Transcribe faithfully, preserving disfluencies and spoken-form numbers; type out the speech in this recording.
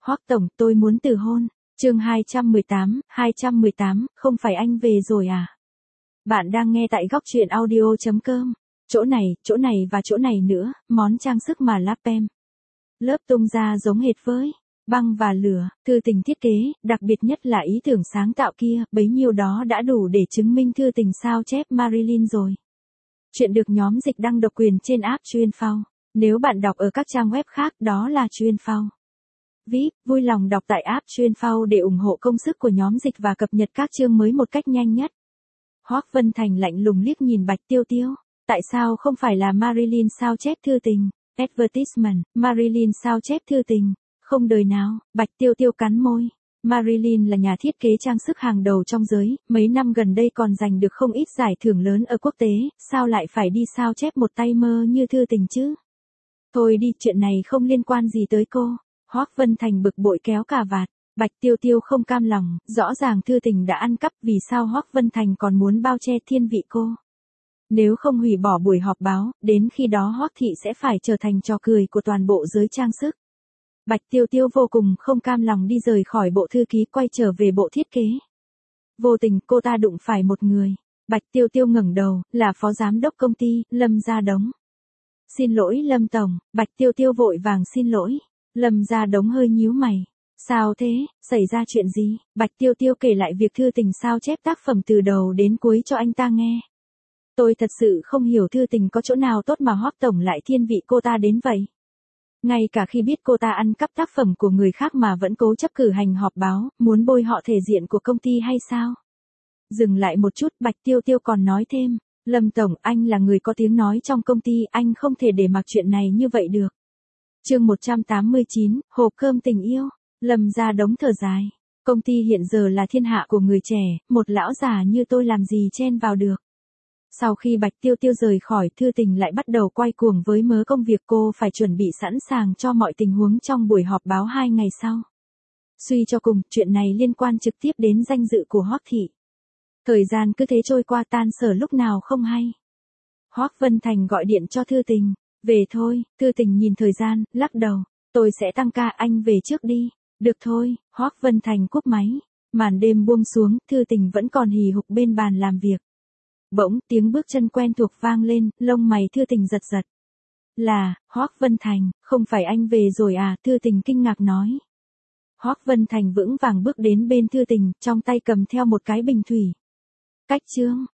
Hoắc tổng, tôi muốn từ hôn. Chương hai trăm mười tám, hai trăm mười tám, không phải anh về rồi à? Bạn đang nghe tại góc truyện audio chấm com. Chỗ này, chỗ này và chỗ này nữa, món trang sức mà Lapem lớp tung ra giống hệt với băng và lửa, Thư Tình thiết kế, đặc biệt nhất là ý tưởng sáng tạo kia, bấy nhiêu đó đã đủ để chứng minh Thư Tình sao chép Marilyn rồi. Chuyện được nhóm dịch đăng độc quyền trên app Chuyên Phao. Nếu bạn đọc ở các trang web khác đó là Chuyên Phao vê i pê, vui lòng đọc tại app Chuyên Phao để ủng hộ công sức của nhóm dịch và cập nhật các chương mới một cách nhanh nhất. Hoắc Vân Thành lạnh lùng liếc nhìn Bạch Tiêu Tiêu. Tại sao không phải là Marilyn sao chép Thư Tình? Advertisement, Marilyn sao chép Thư Tình. Không đời nào, Bạch Tiêu Tiêu cắn môi. Marilyn là nhà thiết kế trang sức hàng đầu trong giới, mấy năm gần đây còn giành được không ít giải thưởng lớn ở quốc tế, sao lại phải đi sao chép một tay mơ như Thư Tình chứ? Thôi đi, chuyện này không liên quan gì tới cô. Hoắc Vân Thành bực bội kéo cà vạt. Bạch Tiêu Tiêu không cam lòng, rõ ràng Thư Tình đã ăn cắp, vì sao Hoắc Vân Thành còn muốn bao che thiên vị cô? Nếu không hủy bỏ buổi họp báo, đến khi đó Hoắc thị sẽ phải trở thành trò cười của toàn bộ giới trang sức. Bạch Tiêu Tiêu vô cùng không cam lòng đi rời khỏi bộ thư ký, quay trở về bộ thiết kế. Vô tình cô ta đụng phải một người. Bạch Tiêu Tiêu ngẩng đầu, là phó giám đốc công ty, Lâm Gia Đống. Xin lỗi Lâm tổng. Bạch Tiêu Tiêu vội vàng xin lỗi. Lâm Gia Đống hơi nhíu mày. Sao thế, xảy ra chuyện gì? Bạch Tiêu Tiêu kể lại việc Thư Tình sao chép tác phẩm từ đầu đến cuối cho anh ta nghe. Tôi thật sự không hiểu Thư Tình có chỗ nào tốt mà Hoắc tổng lại thiên vị cô ta đến vậy. Ngay cả khi biết cô ta ăn cắp tác phẩm của người khác mà vẫn cố chấp cử hành họp báo, muốn bôi họ thể diện của công ty hay sao? Dừng lại một chút, Bạch Tiêu Tiêu còn nói thêm. Lâm tổng, anh là người có tiếng nói trong công ty, anh không thể để mặc chuyện này như vậy được. Chương một trăm tám mươi chín, hộp cơm tình yêu. Lâm Gia Đống thở dài. Công ty hiện giờ là thiên hạ của người trẻ, một lão già như tôi làm gì chen vào được. Sau khi Bạch Tiêu Tiêu rời khỏi, Thư Tình lại bắt đầu quay cuồng với mớ công việc, cô phải chuẩn bị sẵn sàng cho mọi tình huống trong buổi họp báo hai ngày sau. Suy cho cùng, chuyện này liên quan trực tiếp đến danh dự của Hoắc thị. Thời gian cứ thế trôi qua, tan sở lúc nào không hay. Hoắc Vân Thành gọi điện cho Thư Tình. Về thôi. Thư Tình nhìn thời gian, lắc đầu. Tôi sẽ tăng ca, anh về trước đi. Được thôi. Hoắc Vân Thành cúp máy. Màn đêm buông xuống, Thư Tình vẫn còn hì hục bên bàn làm việc. Bỗng, tiếng bước chân quen thuộc vang lên, lông mày Thư Tình giật giật. Là, Hoắc Vân Thành, không phải anh về rồi à? Thư Tình kinh ngạc nói. Hoắc Vân Thành vững vàng bước đến bên Thư Tình, trong tay cầm theo một cái bình thủy. Cách chương,